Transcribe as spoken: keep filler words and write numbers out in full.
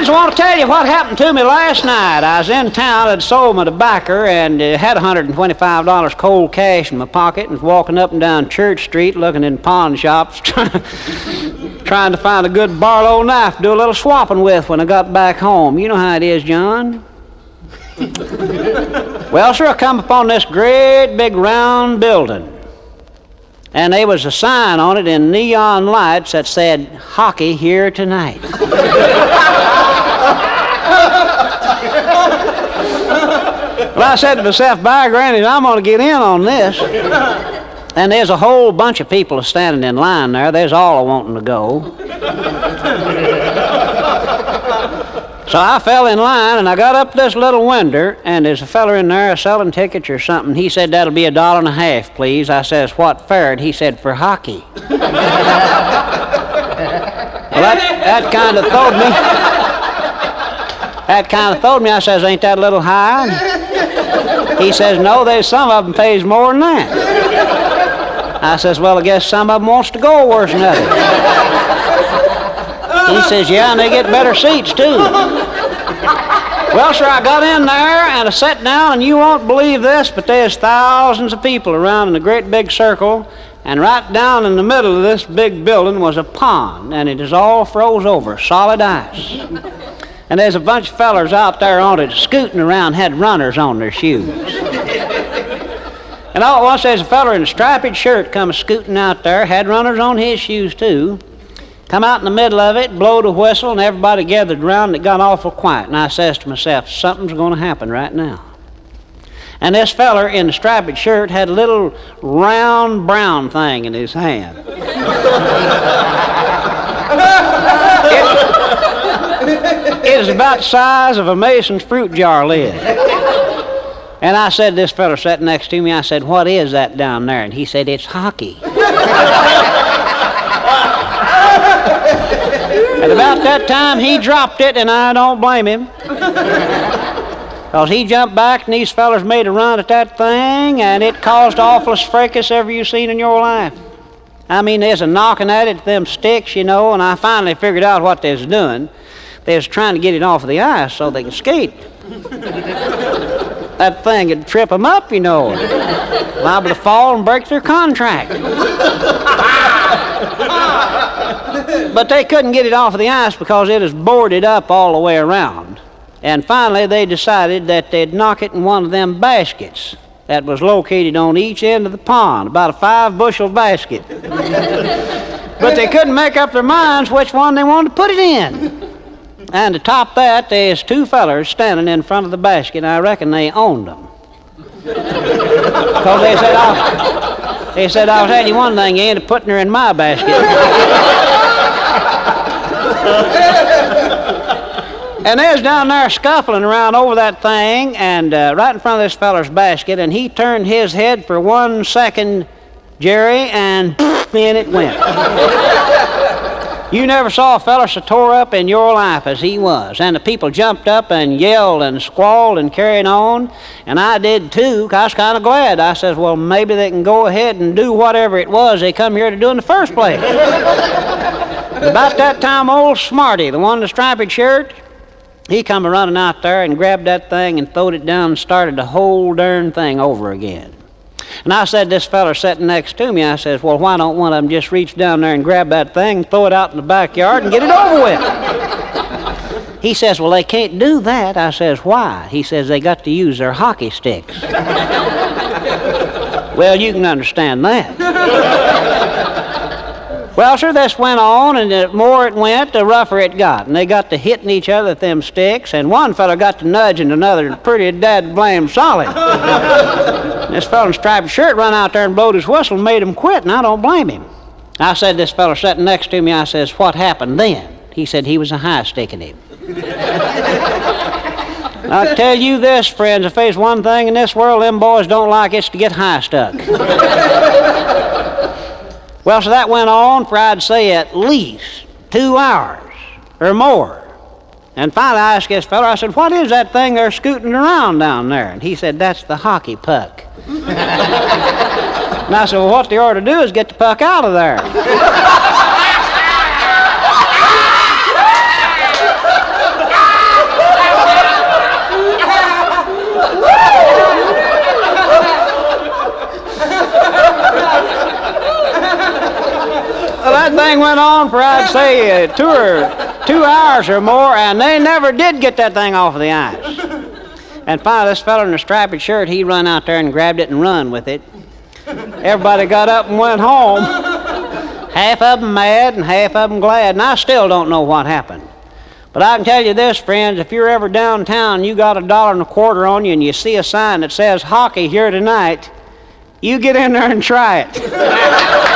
Friends, I want to tell you what happened to me last night. I was in town, I'd sold my tobacco, and uh, had one hundred twenty-five dollars cold cash in my pocket, and was walking up and down Church Street looking in pawn shops, trying to find a good Barlow knife to do a little swapping with when I got back home. You know how it is, John. Well, sir, I come upon this great big round building, and there was a sign on it in neon lights that said, "Hockey here tonight." Well, I said to myself, by granny, I'm going to get in on this. And there's a whole bunch of people standing in line there. There's all a wanting to go. So I fell in line, and I got up this little window, and there's a feller in there selling tickets or something. He said, "That'll be a dollar and a half, please." I says, "What for?" And he said, "For hockey." Well, that, that kind of throwed me. That kind of throwed me. I says, "Ain't that a little high?" He says, "No, there's some of them pays more than that." I says, "Well, I guess some of them wants to go worse than others." He says, "Yeah, and they get better seats, too." Well, sir, I got in there, and I sat down, and you won't believe this, but there's thousands of people around in a great big circle, and right down in the middle of this big building was a pond, and it is all froze over, solid ice. And there's a bunch of fellers out there on it scooting around, had runners on their shoes. And all at once there's a feller in a striped shirt come scooting out there, had runners on his shoes too, come out in the middle of it, blowed a whistle, and everybody gathered around, and it got awful quiet. And I says to myself, something's going to happen right now. And this feller in the striped shirt had a little round brown thing in his hand. it, it is about the size of a Mason's fruit jar lid. And I said to this feller sitting next to me, I said, "What is that down there?" And he said, "It's hockey." And about that time, he dropped it, and I don't blame him. Because he jumped back, and these fellers made a run at that thing, and it caused the awfulest fracas ever you've seen in your life. I mean, there's a knocking at it, them sticks, you know, and I finally figured out what they was doing. They was trying to get it off of the ice so they could skate. That thing would trip them up, you know, liable to fall and break their contract. But they couldn't get it off of the ice because it was boarded up all the way around. And finally they decided that they'd knock it in one of them baskets that was located on each end of the pond, about a five bushel basket. But they couldn't make up their minds which one they wanted to put it in. And to top that, there's two fellers standing in front of the basket, and I reckon they owned them. Because they said, I'll, they said, "I'll tell you one thing, you ain't putting her in my basket." And they was down there scuffling around over that thing, and uh, right in front of this feller's basket, and he turned his head for one second, Jerry, and in it went. You never saw a feller so tore up in your life as he was. And the people jumped up and yelled and squalled and carried on. And I did too, 'cause I was kind of glad. I says, well, maybe they can go ahead and do whatever it was they come here to do in the first place. About that time, old Smarty, the one in the striped shirt, he come running out there and grabbed that thing and throwed it down and started the whole darn thing over again. And I said to this feller sitting next to me, I says, well, why don't one of them just reach down there and grab that thing, throw it out in the backyard, and get it over with? He says, well, they can't do that. I says, why? He says, they got to use their hockey sticks. Well, you can understand that. Well, sir, this went on, and the more it went, the rougher it got. And they got to hitting each other with them sticks, and one fella got to nudging another pretty dad blame solid. This fella in a striped shirt run out there and blowed his whistle and made him quit, and I don't blame him. I said to this fella sitting next to me, I says, what happened then? He said he was a high sticking him. I tell you this, friends, if there's one thing in this world them boys don't like, it's to get high stuck. Well, so that went on for, I'd say, at least two hours or more. And finally I asked this fella, I said, what is that thing they're scooting around down there? And he said, that's the hockey puck. And I said, well, what they ought to do is get the puck out of there. for, I'd say, uh, two or two hours or more, and they never did get that thing off of the ice. And finally, this fellow in the striped shirt, he run out there and grabbed it and run with it. Everybody got up and went home. Half of them mad and half of them glad, and I still don't know what happened. But I can tell you this, friends, if you're ever downtown, you got a dollar and a quarter on you, and you see a sign that says hockey here tonight, you get in there and try it.